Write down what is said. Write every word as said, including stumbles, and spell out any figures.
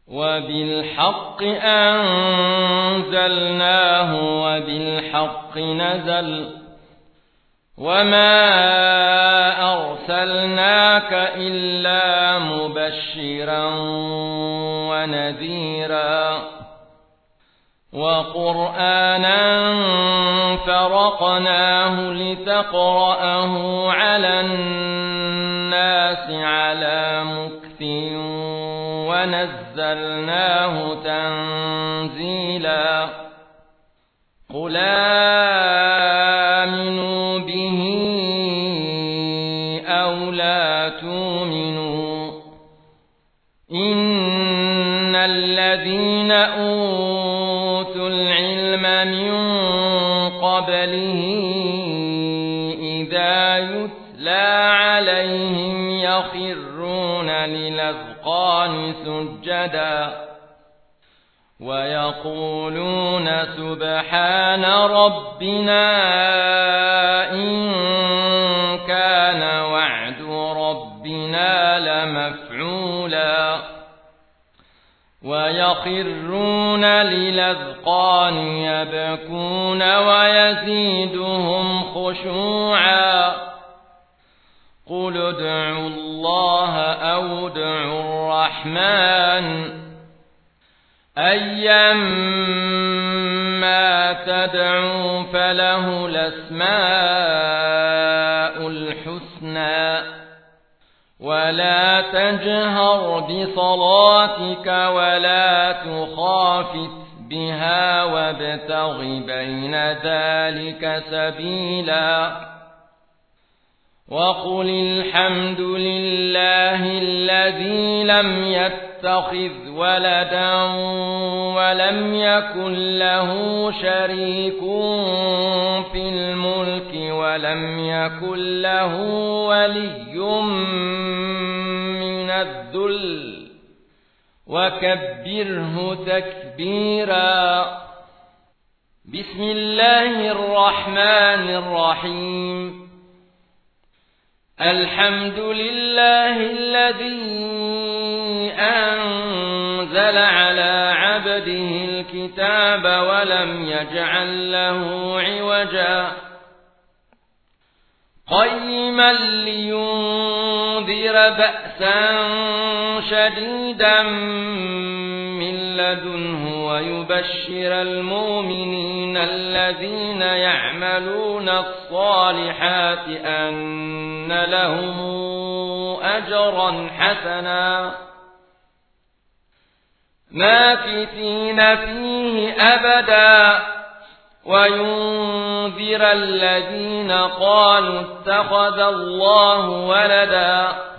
وبالحق أنزلناه وبالحق نزل وما أرسلناك إلا مبشرا ونذيرا وقرآنا فرقناه لتقرأه على الناس على مكث ونزلناه تنزيلا قل آمنوا به أو لا تؤمنوا إن الذين أوتوا العلم من قبله إذا يتلى عليهم يخرون للأذقان سجدا ويقولون سبحان ربنا إن كان وعد ربنا لمفعولا ويخرون للأذقان يبكون ويزيدهم خشوعا قل ادعوا الله أو ادعوا الرحمن أيما تدعوا فله الأسماء الحسنى ولا تجهر بصلاتك ولا تخافت بها وابتغ بين ذلك سبيلا وقل الحمد لله الذي لم يتخذ ولدا ولم يكن له شريك في الملك ولم يكن له ولي من الذل وكبره تكبيرا بسم الله الرحمن الرحيم الحمد لله الذي أنزل على عبده الكتاب ولم يجعل له عوجا قيما لينذر بأسا شديدا من لدنه ويبشر المؤمنين الذين يعملون الصالحات أن لهم أجرا حسنا ماكثين فيه أبدا وينذر الذين قالوا اتخذ الله ولدا